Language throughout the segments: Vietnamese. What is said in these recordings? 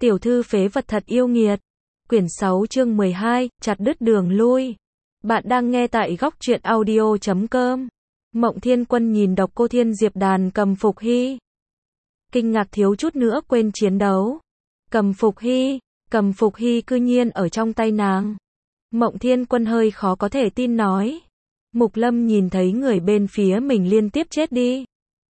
Tiểu thư phế vật thật yêu nghiệt. Quyển 6 chương 12, chặt đứt đường lui. Bạn đang nghe tại góc truyện audio.com. Mộng Thiên Quân nhìn Độc Cô Thiên Diệp đàn Cầm Phục Hy. Kinh ngạc thiếu chút nữa quên chiến đấu. Cầm Phục Hy cư nhiên ở trong tay nàng. Mộng Thiên Quân hơi khó có thể tin nói. Mục Lâm nhìn thấy người bên phía mình liên tiếp chết đi.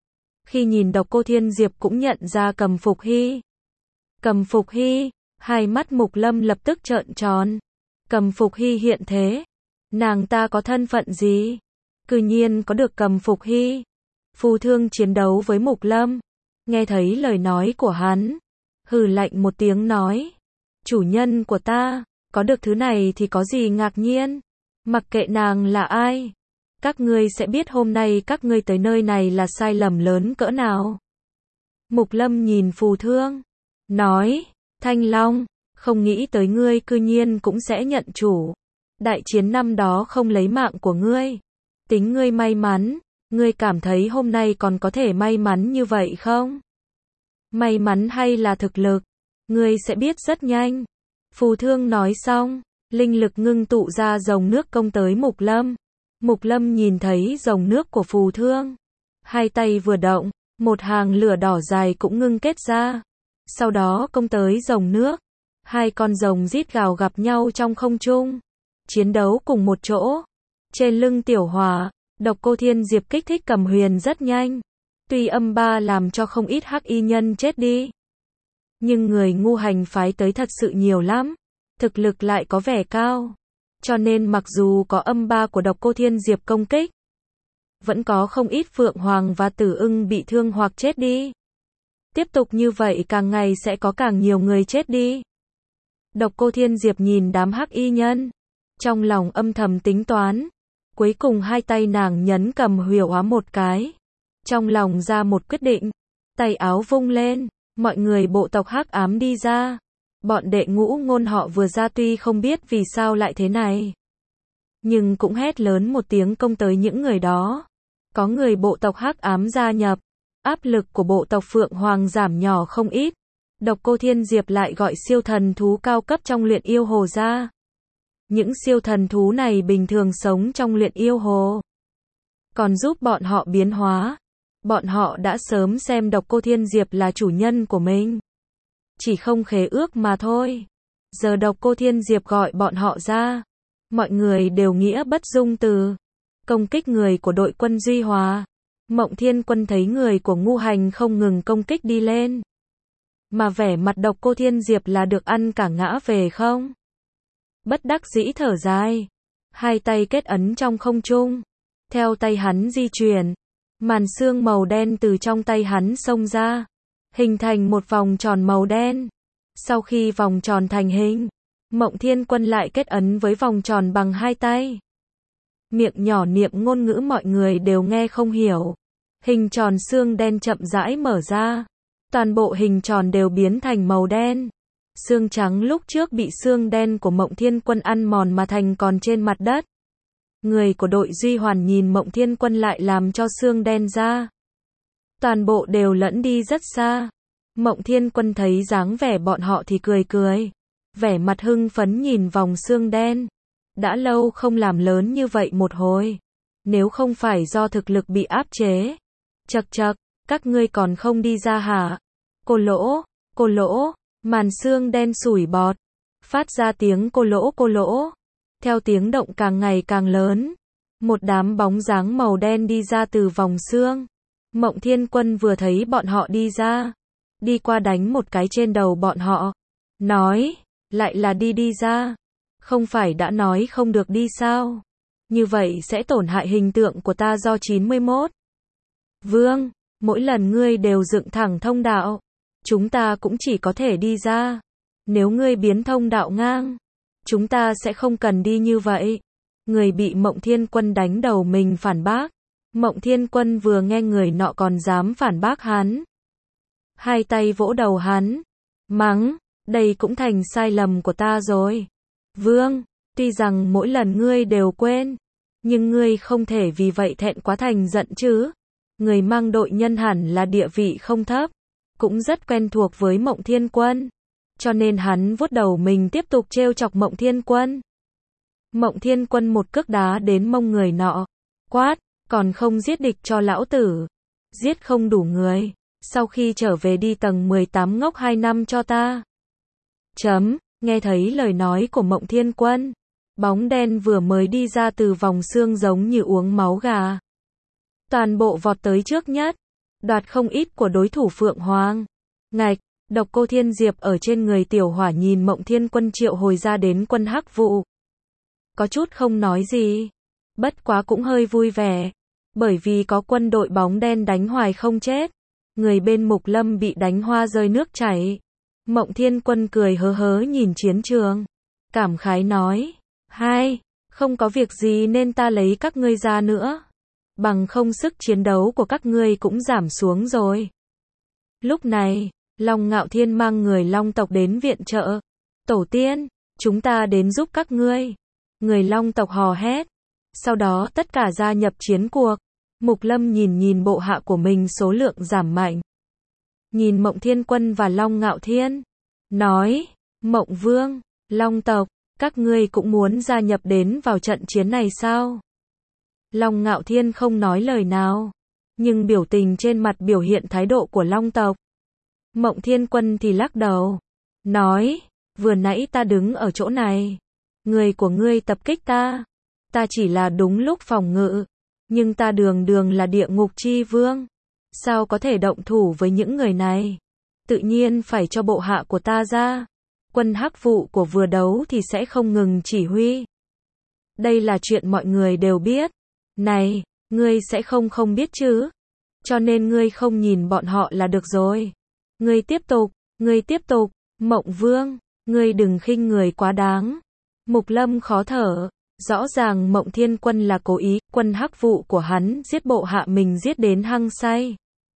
Khi nhìn Độc Cô Thiên Diệp cũng nhận ra Cầm Phục Hy. Cầm Phục Hy, hai mắt Mục Lâm lập tức trợn tròn. Cầm Phục Hy hiện thế. Nàng ta có thân phận gì? Cư nhiên có được Cầm Phục Hy. Phù Thương chiến đấu với Mục Lâm. Nghe thấy lời nói của hắn. Hừ lạnh một tiếng nói. Chủ nhân của ta, có được thứ này thì có gì ngạc nhiên. Mặc kệ nàng là ai. Các ngươi sẽ biết hôm nay các ngươi tới nơi này là sai lầm lớn cỡ nào. Mục Lâm nhìn Phù Thương. Nói, Thanh Long, không nghĩ tới ngươi cư nhiên cũng sẽ nhận chủ. Đại chiến năm đó không lấy mạng của ngươi. Tính ngươi may mắn, ngươi cảm thấy hôm nay còn có thể may mắn như vậy không? May mắn hay là thực lực? Ngươi sẽ biết rất nhanh. Phù Thương nói xong, linh lực ngưng tụ ra dòng nước công tới Mục Lâm. Mục Lâm nhìn thấy dòng nước của Phù Thương. Hai tay vừa động, một hàng lửa đỏ dài cũng ngưng kết ra. Sau đó công tới rồng nước. Hai con rồng rít gào gặp nhau trong không trung. Chiến đấu cùng một chỗ. Trên lưng Tiểu Hỏa, Độc Cô Thiên Diệp kích thích Cầm Huyền rất nhanh. Tuy âm ba làm cho không ít hắc y nhân chết đi. Nhưng người ngu hành phái tới thật sự nhiều lắm. Thực lực lại có vẻ cao. Cho nên mặc dù có âm ba của Độc Cô Thiên Diệp công kích. Vẫn có không ít Phượng Hoàng và Tử Ưng bị thương hoặc chết đi. Tiếp tục như vậy càng ngày sẽ có càng nhiều người chết đi. Độc Cô Thiên Diệp nhìn đám hắc y nhân. Trong lòng âm thầm tính toán. Cuối cùng hai tay nàng nhấn Cầm Huyền hóa một cái. Trong lòng ra một quyết định. Tay áo vung lên. Mọi người bộ tộc hắc ám đi ra. Bọn đệ ngũ ngôn họ vừa ra tuy không biết vì sao lại thế này. Nhưng cũng hét lớn một tiếng công tới những người đó. Có người bộ tộc hắc ám gia nhập. Áp lực của bộ tộc Phượng Hoàng giảm nhỏ không ít. Độc Cô Thiên Diệp lại gọi siêu thần thú cao cấp trong luyện yêu hồ ra. Những siêu thần thú này bình thường sống trong luyện yêu hồ. Còn giúp bọn họ biến hóa. Bọn họ đã sớm xem Độc Cô Thiên Diệp là chủ nhân của mình. Chỉ không khế ước mà thôi. Giờ Độc Cô Thiên Diệp gọi bọn họ ra. Mọi người đều nghĩa bất dung từ. Công kích người của đội quân Duy Hòa. Mộng Thiên Quân thấy người của ngu hành không ngừng công kích đi lên. Mà vẻ mặt Độc Cô Thiên Diệp là được ăn cả ngã về không? Bất đắc dĩ thở dài. Hai tay kết ấn trong không trung. Theo tay hắn di chuyển. Màn sương màu đen từ trong tay hắn xông ra. Hình thành một vòng tròn màu đen. Sau khi vòng tròn thành hình. Mộng Thiên Quân lại kết ấn với vòng tròn bằng hai tay. Miệng nhỏ niệm ngôn ngữ mọi người đều nghe không hiểu. Hình tròn xương đen chậm rãi mở ra. Toàn bộ hình tròn đều biến thành màu đen. Xương trắng lúc trước bị xương đen của Mộng Thiên Quân ăn mòn mà thành còn trên mặt đất. Người của đội Duy Hoàn nhìn Mộng Thiên Quân lại làm cho xương đen ra. Toàn bộ đều lẫn đi rất xa. Mộng Thiên Quân thấy dáng vẻ bọn họ thì cười cười. Vẻ mặt hưng phấn nhìn vòng xương đen. Đã lâu không làm lớn như vậy một hồi. Nếu không phải do thực lực bị áp chế. Chậc chậc, các ngươi còn không đi ra hả? Cô lỗ, màn xương đen sủi bọt. Phát ra tiếng cô lỗ. Theo tiếng động càng ngày càng lớn. Một đám bóng dáng màu đen đi ra từ vòng xương. Mộng Thiên Quân vừa thấy bọn họ đi ra. Đi qua đánh một cái trên đầu bọn họ. Nói, lại là đi ra. Không phải đã nói không được đi sao? Như vậy sẽ tổn hại hình tượng của ta do 91. Vương, mỗi lần ngươi đều dựng thẳng thông đạo. Chúng ta cũng chỉ có thể đi ra. Nếu ngươi biến thông đạo ngang. Chúng ta sẽ không cần đi như vậy. Người bị Mộng Thiên Quân đánh đầu mình phản bác. Mộng Thiên Quân vừa nghe người nọ còn dám phản bác hắn. Hai tay vỗ đầu hắn. Mắng, đây cũng thành sai lầm của ta rồi. Vương, tuy rằng mỗi lần ngươi đều quên. Nhưng ngươi không thể vì vậy thẹn quá thành giận chứ. Người mang đội nhân hẳn là địa vị không thấp. Cũng rất quen thuộc với Mộng Thiên Quân. cho nên hắn vuốt đầu mình tiếp tục trêu chọc Mộng Thiên Quân. Mộng Thiên Quân một cước đá đến mông người nọ, quát, còn không giết địch cho lão tử. Giết không đủ người, sau khi trở về đi tầng 18 ngốc 2 năm cho ta. Nghe thấy lời nói của Mộng Thiên Quân, bóng đen vừa mới đi ra từ vòng xương giống như uống máu gà. Toàn bộ vọt tới trước nhất, đoạt không ít của đối thủ Phượng Hoàng. Ngạch, Độc Cô Thiên Diệp ở trên người Tiểu Hỏa nhìn Mộng Thiên Quân triệu hồi ra đến quân hắc vụ. Có chút không nói gì, bất quá cũng hơi vui vẻ, bởi vì có quân đội bóng đen đánh hoài không chết. Người bên Mục Lâm bị đánh hoa rơi nước chảy. Mộng Thiên Quân cười hớ hớ nhìn chiến trường, cảm khái nói, không có việc gì nên ta lấy các ngươi ra nữa. Bằng không sức chiến đấu của các ngươi cũng giảm xuống rồi. Lúc này, Long Ngạo Thiên mang người Long tộc đến viện trợ. Tổ tiên, chúng ta đến giúp các ngươi. Người Long tộc hò hét. Sau đó tất cả gia nhập chiến cuộc. Mục Lâm nhìn bộ hạ của mình số lượng giảm mạnh. Nhìn Mộng Thiên Quân và Long Ngạo Thiên. Nói, Mộng Vương, Long tộc, các ngươi cũng muốn gia nhập đến vào trận chiến này sao? Long Ngạo Thiên không nói lời nào, nhưng biểu tình trên mặt biểu hiện thái độ của Long tộc. Mộng Thiên Quân thì lắc đầu, nói, vừa nãy ta đứng ở chỗ này, người của ngươi tập kích ta chỉ là đúng lúc phòng ngự, nhưng ta đường là địa ngục chi vương, sao có thể động thủ với những người này? Tự nhiên phải cho bộ hạ của ta ra. Quân hắc vụ của vừa đấu thì sẽ không ngừng chỉ huy. Đây là chuyện mọi người đều biết. Này, ngươi sẽ không biết chứ? Cho nên ngươi không nhìn bọn họ là được rồi. Ngươi tiếp tục, Mộng Vương, ngươi đừng khinh người quá đáng. Mục Lâm khó thở, rõ ràng Mộng Thiên Quân là cố ý, quân hắc vụ của hắn giết bộ hạ mình giết đến hăng say.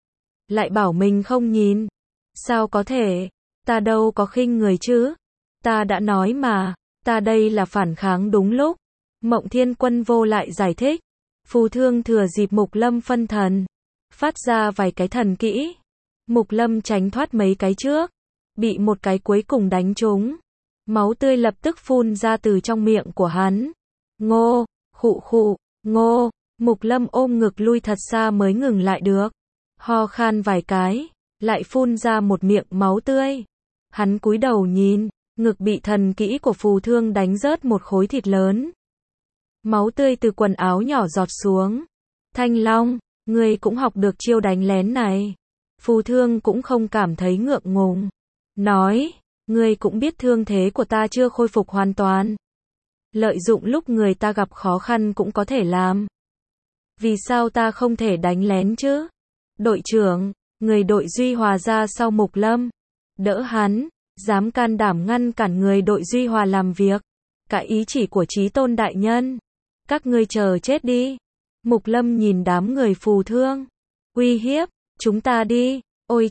Lại bảo mình không nhìn. Sao có thể? Ta đâu có khinh người chứ? Ta đã nói mà, ta đây là phản kháng đúng lúc. Mộng Thiên Quân vô lại giải thích. Phù Thương thừa dịp Mục Lâm phân thần, phát ra vài cái thần kỹ. Mục Lâm tránh thoát mấy cái trước, bị một cái cuối cùng đánh trúng. Máu tươi lập tức phun ra từ trong miệng của hắn. Ngô, khụ, ngô, Mục Lâm ôm ngực lui thật xa mới ngừng lại được. Ho khan vài cái, lại phun ra một miệng máu tươi. Hắn cúi đầu nhìn, ngực bị thần kỹ của Phù Thương đánh rớt một khối thịt lớn. Máu tươi từ quần áo nhỏ giọt xuống. Thanh Long, ngươi cũng học được chiêu đánh lén này. Phù Thương cũng không cảm thấy ngượng ngùng. Nói, ngươi cũng biết thương thế của ta chưa khôi phục hoàn toàn. Lợi dụng lúc người ta gặp khó khăn cũng có thể làm. Vì sao ta không thể đánh lén chứ? Đội trưởng, người đội Duy Hòa ra sau Mục Lâm. Đỡ hắn, dám can đảm ngăn cản người đội Duy Hòa làm việc. Cả ý chỉ của Chí Tôn đại nhân. Các ngươi chờ chết đi. Mục Lâm nhìn đám người Phù Thương. Uy hiếp, chúng ta đi. Ôi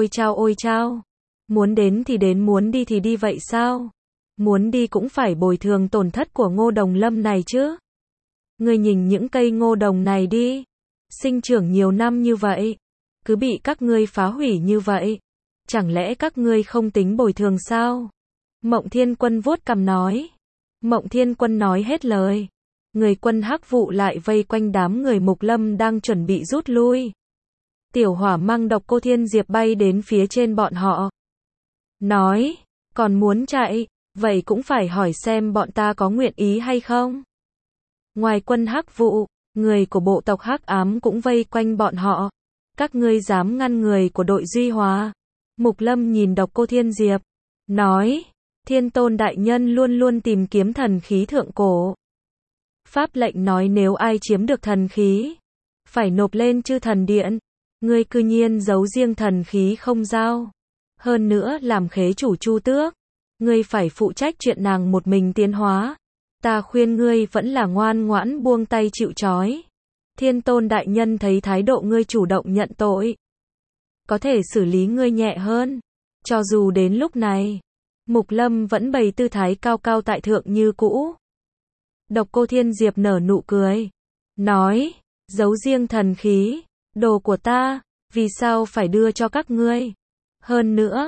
chao. Muốn đến thì đến, muốn đi thì đi vậy sao? Muốn đi cũng phải bồi thường tổn thất của ngô đồng lâm này chứ. Ngươi nhìn những cây ngô đồng này đi. Sinh trưởng nhiều năm như vậy. Cứ bị các ngươi phá hủy như vậy. Chẳng lẽ các ngươi không tính bồi thường sao? Mộng Thiên Quân vuốt cằm nói. Mộng Thiên Quân nói hết lời. Người quân hắc vụ lại vây quanh đám người Mục Lâm đang chuẩn bị rút lui. Tiểu Hỏa mang Độc Cô Thiên Diệp bay đến phía trên bọn họ. Nói, còn muốn chạy, vậy cũng phải hỏi xem bọn ta có nguyện ý hay không. Ngoài quân hắc vụ, người của bộ tộc hắc ám cũng vây quanh bọn họ. Các ngươi dám ngăn người của đội Duy Hòa? Mục Lâm nhìn Độc Cô Thiên Diệp, nói, Thiên Tôn đại nhân luôn luôn tìm kiếm thần khí thượng cổ. Pháp lệnh nói nếu ai chiếm được thần khí, phải nộp lên Chư Thần Điện. Ngươi cư nhiên giấu riêng thần khí không giao. Hơn nữa làm khế chủ Chu Tước. Ngươi phải phụ trách chuyện nàng một mình tiến hóa. Ta khuyên ngươi vẫn là ngoan ngoãn buông tay chịu trói. Thiên Tôn đại nhân thấy thái độ ngươi chủ động nhận tội, có thể xử lý ngươi nhẹ hơn. Cho dù đến lúc này, Mục Lâm vẫn bày tư thái cao cao tại thượng như cũ. Độc Cô Thiên Diệp nở nụ cười, nói, giấu riêng thần khí, đồ của ta, vì sao phải đưa cho các ngươi? Hơn nữa,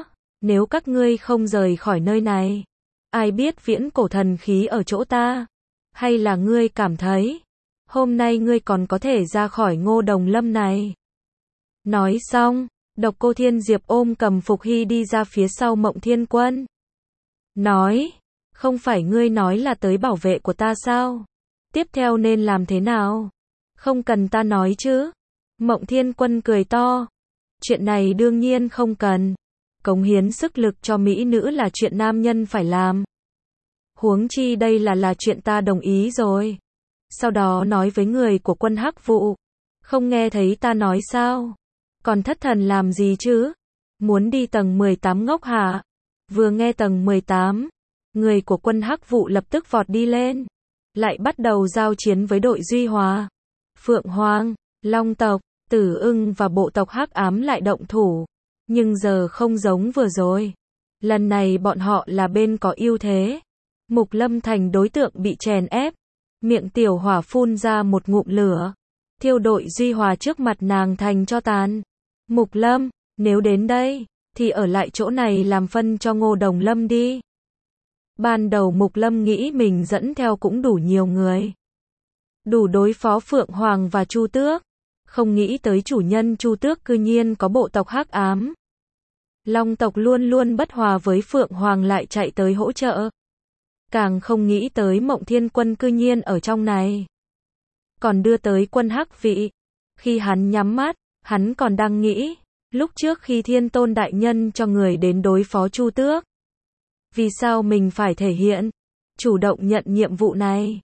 nếu các ngươi không rời khỏi nơi này, ai biết viễn cổ thần khí ở chỗ ta, hay là ngươi cảm thấy, hôm nay ngươi còn có thể ra khỏi Ngô Đồng Lâm này. Nói xong, Độc Cô Thiên Diệp ôm Cầm Phục Hy đi ra phía sau Mộng Thiên Quân. Nói, không phải ngươi nói là tới bảo vệ của ta sao? Tiếp theo nên làm thế nào? Không cần ta nói chứ? Mộng Thiên Quân cười to. Chuyện này đương nhiên không cần. Cống hiến sức lực cho mỹ nữ là chuyện nam nhân phải làm. Huống chi đây là chuyện ta đồng ý rồi. Sau đó nói với người của quân Hắc Vụ. Không nghe thấy ta nói sao? Còn thất thần làm gì chứ? Muốn đi tầng 18 ngốc hả? Vừa nghe tầng 18, người của quân Hắc Vụ lập tức vọt đi lên. Lại bắt đầu giao chiến với đội Duy Hòa. Phượng Hoàng, Long tộc, Tử Ưng và bộ tộc Hắc Ám lại động thủ. Nhưng giờ không giống vừa rồi. Lần này bọn họ là bên có ưu thế. Mục Lâm thành đối tượng bị chèn ép. Miệng tiểu hỏa phun ra một ngụm lửa. Thiêu đội Duy Hòa trước mặt nàng thành cho tàn. Mục Lâm, nếu đến đây, thì ở lại chỗ này làm phân cho Ngô Đồng Lâm đi. Ban đầu Mục Lâm nghĩ mình dẫn theo cũng đủ nhiều người. Đủ đối phó Phượng Hoàng và Chu Tước. Không nghĩ tới chủ nhân Chu Tước cư nhiên có bộ tộc Hắc Ám. Long tộc luôn luôn bất hòa với Phượng Hoàng lại chạy tới hỗ trợ. Càng không nghĩ tới Mộng Thiên Quân cư nhiên ở trong này. Còn đưa tới quân Hắc Vị. Khi hắn nhắm mắt, hắn còn đang nghĩ, lúc trước khi Thiên Tôn Đại Nhân cho người đến đối phó Chu Tước. Vì sao mình phải thể hiện, chủ động nhận nhiệm vụ này?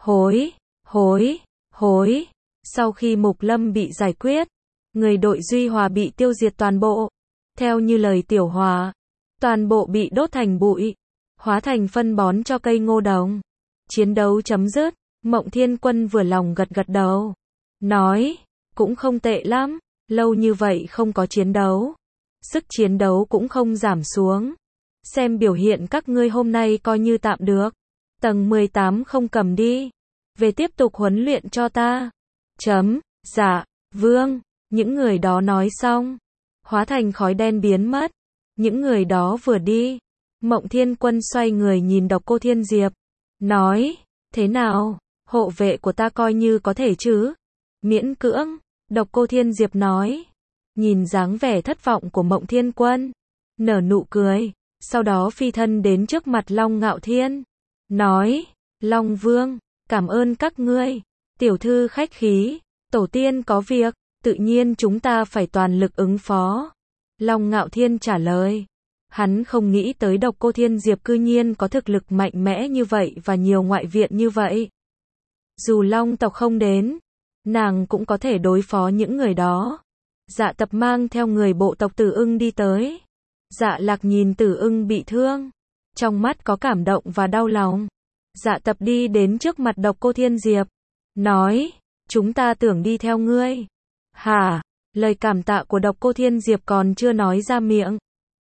Hối. Sau khi Mục Lâm bị giải quyết, người đội Duy Hòa bị tiêu diệt toàn bộ. Theo như lời Tiểu Hòa, toàn bộ bị đốt thành bụi, hóa thành phân bón cho cây ngô đồng. Chiến đấu chấm dứt, Mộng Thiên Quân vừa lòng gật gật đầu. Nói, cũng không tệ lắm, lâu như vậy không có chiến đấu. Sức chiến đấu cũng không giảm xuống. Xem biểu hiện các ngươi hôm nay coi như tạm được. Tầng 18 không cầm đi. Về tiếp tục huấn luyện cho ta. Dạ, vương. Những người đó nói xong. Hóa thành khói đen biến mất. Những người đó vừa đi. Mộng Thiên Quân xoay người nhìn Độc Cô Thiên Diệp. Nói, thế nào, hộ vệ của ta coi như có thể chứ? Miễn cưỡng, Độc Cô Thiên Diệp nói. Nhìn dáng vẻ thất vọng của Mộng Thiên Quân. Nở nụ cười. Sau đó phi thân đến trước mặt Long Ngạo Thiên. Nói, Long Vương, cảm ơn các ngươi. Tiểu thư khách khí, tổ tiên có việc, tự nhiên chúng ta phải toàn lực ứng phó. Long Ngạo Thiên trả lời. Hắn không nghĩ tới Độc Cô Thiên Diệp cư nhiên có thực lực mạnh mẽ như vậy và nhiều ngoại viện như vậy. Dù Long tộc không đến, nàng cũng có thể đối phó những người đó. Dạ Tập mang theo người bộ tộc Tử Ưng đi tới. Dạ Lạc nhìn Tử Ưng bị thương, trong mắt có cảm động và đau lòng. Dạ Tập đi đến trước mặt Độc Cô Thiên Diệp, nói, chúng ta tưởng đi theo ngươi. Hả? Lời cảm tạ của Độc Cô Thiên Diệp còn chưa nói ra miệng.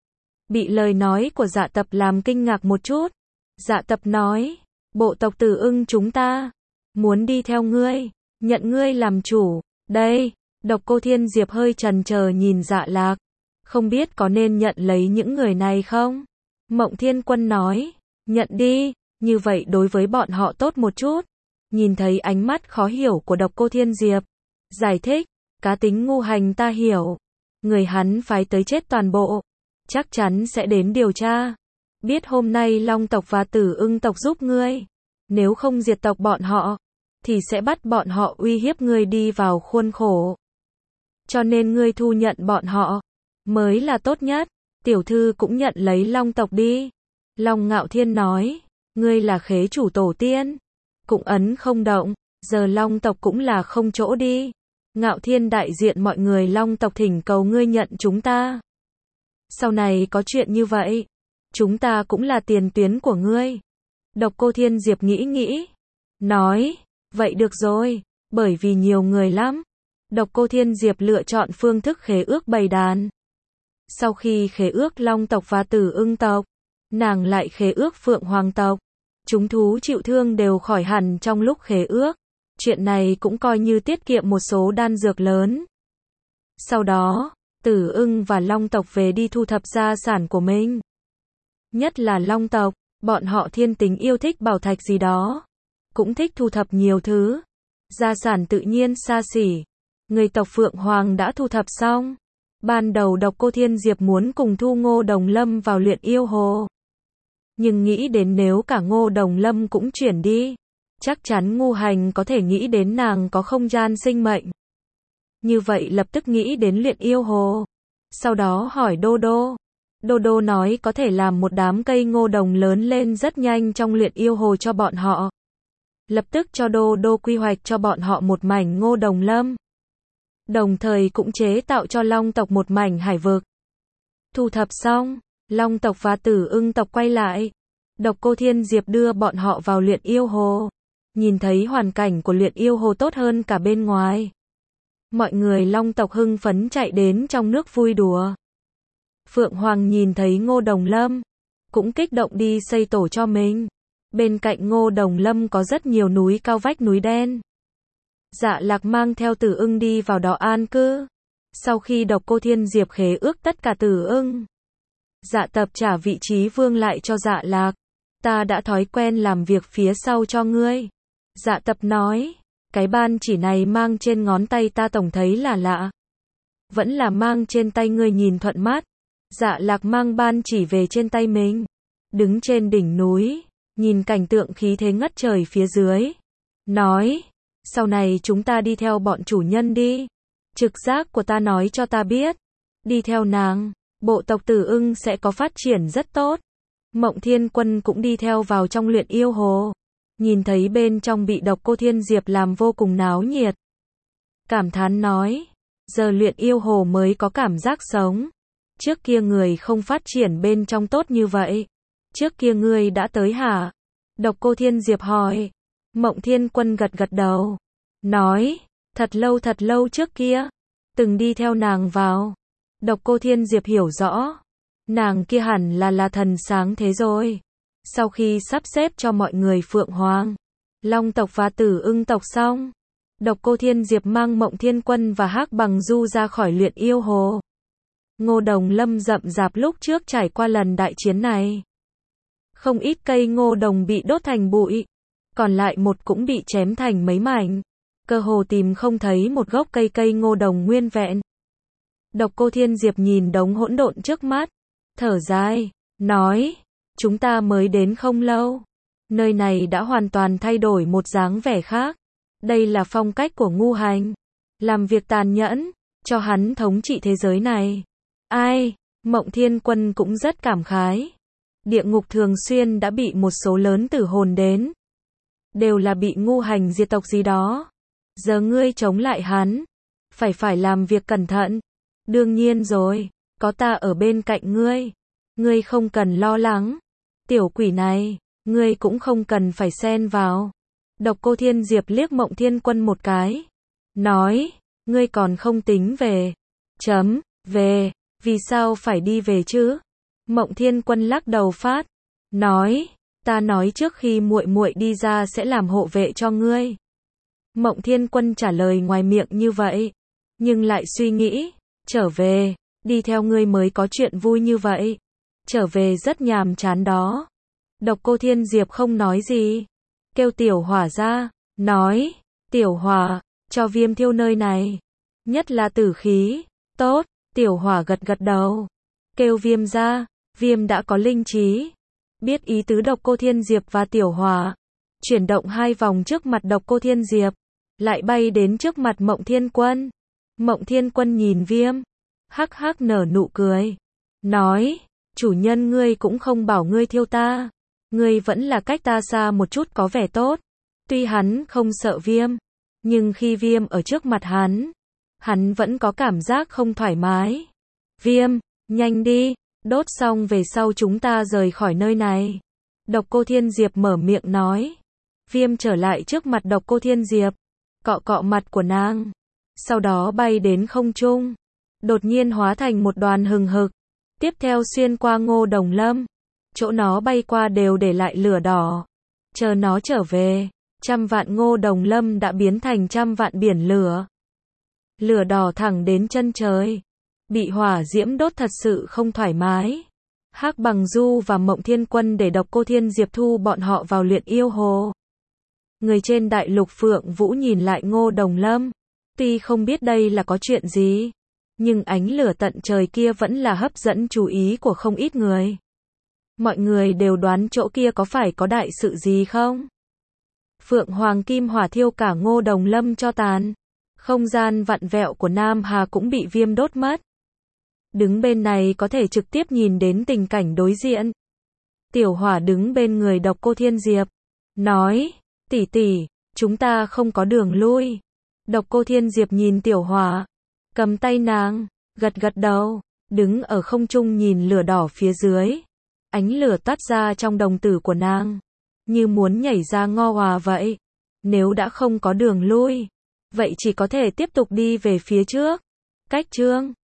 Bị lời nói của Dạ Tập làm kinh ngạc một chút. Dạ Tập nói, bộ tộc Tử Ưng chúng ta muốn đi theo ngươi, nhận ngươi làm chủ. Đây, Độc Cô Thiên Diệp hơi chần chờ nhìn Dạ Lạc. Không biết có nên nhận lấy những người này không? Mộng Thiên Quân nói, nhận đi, như vậy đối với bọn họ tốt một chút. Nhìn thấy ánh mắt khó hiểu của Độc Cô Thiên Diệp. Giải thích, cá tính ngu hành ta hiểu. Người hắn phái tới chết toàn bộ. Chắc chắn sẽ đến điều tra. Biết hôm nay Long tộc và Tử Ưng tộc giúp ngươi. Nếu không diệt tộc bọn họ, thì sẽ bắt bọn họ uy hiếp ngươi đi vào khuôn khổ. Cho nên ngươi thu nhận bọn họ mới là tốt nhất. Tiểu thư cũng nhận lấy Long tộc đi. Long Ngạo Thiên nói, ngươi là khế chủ tổ tiên, cũng ấn không động, giờ Long tộc cũng là không chỗ đi. Ngạo Thiên đại diện mọi người Long tộc thỉnh cầu ngươi nhận chúng ta. Sau này có chuyện như vậy, chúng ta cũng là tiền tuyến của ngươi. Độc Cô Thiên Diệp nghĩ, nói, vậy được rồi, bởi vì nhiều người lắm. Độc Cô Thiên Diệp lựa chọn phương thức khế ước bầy đàn. Sau khi khế ước Long tộc và Tử Ưng tộc, nàng lại khế ước Phượng Hoàng tộc. Chúng thú chịu thương đều khỏi hẳn trong lúc khế ước. Chuyện này cũng coi như tiết kiệm một số đan dược lớn. Sau đó, Tử Ưng và Long tộc về đi thu thập gia sản của mình. Nhất là Long tộc, bọn họ thiên tính yêu thích bảo thạch gì đó, cũng thích thu thập nhiều thứ. Gia sản tự nhiên xa xỉ. Người tộc Phượng Hoàng đã thu thập xong. Ban đầu Độc Cô Thiên Diệp muốn cùng thu Ngô Đồng Lâm vào luyện yêu hồ. Nhưng nghĩ đến nếu cả Ngô Đồng Lâm cũng chuyển đi, chắc chắn Ngu Hành có thể nghĩ đến nàng có không gian sinh mệnh. Như vậy lập tức nghĩ đến luyện yêu hồ. Sau đó hỏi Đô Đô. Đô Đô nói có thể làm một đám cây ngô đồng lớn lên rất nhanh trong luyện yêu hồ cho bọn họ. Lập tức cho Đô Đô quy hoạch cho bọn họ một mảnh Ngô Đồng Lâm. Đồng thời cũng chế tạo cho Long tộc một mảnh hải vực. Thu thập xong, Long tộc và Tử Ưng tộc quay lại. Độc Cô Thiên Diệp đưa bọn họ vào luyện yêu hồ. Nhìn thấy hoàn cảnh của luyện yêu hồ tốt hơn cả bên ngoài. Mọi người Long tộc hưng phấn chạy đến trong nước vui đùa. Phượng Hoàng nhìn thấy Ngô Đồng Lâm, cũng kích động đi xây tổ cho mình. Bên cạnh Ngô Đồng Lâm có rất nhiều núi cao vách núi đen. Dạ Lạc mang theo Tử Ưng đi vào đó an cư. Sau khi Độc Cô Thiên Diệp khế ước tất cả Tử Ưng, Dạ Tập trả vị trí vương lại cho Dạ Lạc. Ta đã thói quen làm việc phía sau cho ngươi. Dạ Tập nói, cái ban chỉ này mang trên ngón tay ta tổng thấy là lạ. Vẫn là mang trên tay ngươi nhìn thuận mắt. Dạ Lạc mang ban chỉ về trên tay mình. Đứng trên đỉnh núi, nhìn cảnh tượng khí thế ngất trời phía dưới. Nói, sau này chúng ta đi theo bọn chủ nhân đi. Trực giác của ta nói cho ta biết. Đi theo nàng, bộ tộc Tử Ưng sẽ có phát triển rất tốt. Mộng Thiên Quân cũng đi theo vào trong luyện yêu hồ. Nhìn thấy bên trong bị Độc Cô Thiên Diệp làm vô cùng náo nhiệt. Cảm thán nói, giờ luyện yêu hồ mới có cảm giác sống. Trước kia người không phát triển bên trong tốt như vậy. Trước kia ngươi đã tới hả? Độc Cô Thiên Diệp hỏi. Mộng Thiên Quân gật gật đầu. Nói, thật lâu trước kia. Từng đi theo nàng vào. Độc Cô Thiên Diệp hiểu rõ. Nàng kia hẳn là thần sáng thế rồi. Sau khi sắp xếp cho mọi người Phượng Hoàng, Long tộc và Tử Ưng tộc xong, Độc Cô Thiên Diệp mang Mộng Thiên Quân và Hắc Bằng Du ra khỏi luyện yêu hồ. Ngô Đồng Lâm rậm rạp lúc trước trải qua lần đại chiến này. Không ít cây ngô đồng bị đốt thành bụi, còn lại một cũng bị chém thành mấy mảnh. Cơ hồ tìm không thấy một gốc cây ngô đồng nguyên vẹn. Độc Cô Thiên Diệp nhìn đống hỗn độn trước mắt, thở dài, nói, chúng ta mới đến không lâu. Nơi này đã hoàn toàn thay đổi một dáng vẻ khác. Đây là phong cách của Ngu Hành. Làm việc tàn nhẫn, cho hắn thống trị thế giới này. Ai, Mộng Thiên Quân cũng rất cảm khái. Địa ngục thường xuyên đã bị một số lớn tử hồn đến. Đều là bị Ngu Hành diệt tộc gì đó. Giờ ngươi chống lại hắn. Phải làm việc cẩn thận. Đương nhiên rồi, có ta ở bên cạnh ngươi. Ngươi không cần lo lắng. Tiểu quỷ này, ngươi cũng không cần phải xen vào. Độc Cô Thiên Diệp liếc Mộng Thiên Quân một cái. Nói, ngươi còn không tính về. Về, vì sao phải đi về chứ? Mộng Thiên Quân lắc đầu phát. Nói, ta nói trước khi muội muội đi ra sẽ làm hộ vệ cho ngươi. Mộng Thiên Quân trả lời ngoài miệng như vậy. Nhưng lại suy nghĩ, trở về, đi theo ngươi mới có chuyện vui như vậy. Trở về rất nhàm chán đó. Độc Cô Thiên Diệp không nói gì. Kêu Tiểu Hỏa ra, nói, Tiểu Hỏa, cho Viêm thiêu nơi này. Nhất là tử khí. Tốt, Tiểu Hỏa gật gật đầu. Kêu Viêm ra, Viêm đã có linh trí. Biết ý tứ Độc Cô Thiên Diệp và Tiểu Hỏa. Chuyển động 2 vòng trước mặt Độc Cô Thiên Diệp. Lại bay đến trước mặt Mộng Thiên Quân. Mộng Thiên Quân nhìn Viêm. Hắc hắc nở nụ cười. Nói, chủ nhân ngươi cũng không bảo ngươi thiêu ta. Ngươi vẫn là cách ta xa một chút có vẻ tốt. Tuy hắn không sợ Viêm, nhưng khi Viêm ở trước mặt hắn vẫn có cảm giác không thoải mái. Viêm, nhanh đi, đốt xong về sau chúng ta rời khỏi nơi này. Độc Cô Thiên Diệp mở miệng nói. Viêm trở lại trước mặt Độc Cô Thiên Diệp, cọ cọ mặt của nàng. Sau đó bay đến không trung. Đột nhiên hóa thành một đoàn hừng hực. Tiếp theo xuyên qua Ngô Đồng Lâm. Chỗ nó bay qua đều để lại lửa đỏ. Chờ nó trở về, 100 vạn Ngô Đồng Lâm đã biến thành 100 vạn biển lửa. Lửa đỏ thẳng đến chân trời. bị hỏa diễm đốt thật sự không thoải mái. Hắc Bằng Du và Mộng Thiên Quân để Độc Cô Thiên Diệp thu bọn họ vào luyện yêu hồ. Người trên đại lục Phượng Vũ nhìn lại Ngô Đồng Lâm. Tuy không biết đây là có chuyện gì, nhưng ánh lửa tận trời kia vẫn là hấp dẫn chú ý của không ít người. Mọi người đều đoán chỗ kia có phải có đại sự gì không? Phượng Hoàng Kim Hỏa thiêu cả Ngô Đồng Lâm cho tàn. Không gian vặn vẹo của Nam Hà cũng bị viêm đốt mất. Đứng bên này có thể trực tiếp nhìn đến tình cảnh đối diện. Tiểu Hỏa đứng bên người Độc Cô Thiên Diệp, nói, tỷ tỷ, chúng ta không có đường lui. Độc Cô Thiên Diệp nhìn Tiểu Hỏa, cầm tay nàng, gật gật đầu, đứng ở không trung nhìn lửa đỏ phía dưới. Ánh lửa tắt ra trong đồng tử của nàng, như muốn nhảy ra ngo hòa vậy. Nếu đã không có đường lui, vậy chỉ có thể tiếp tục đi về phía trước. Cách chương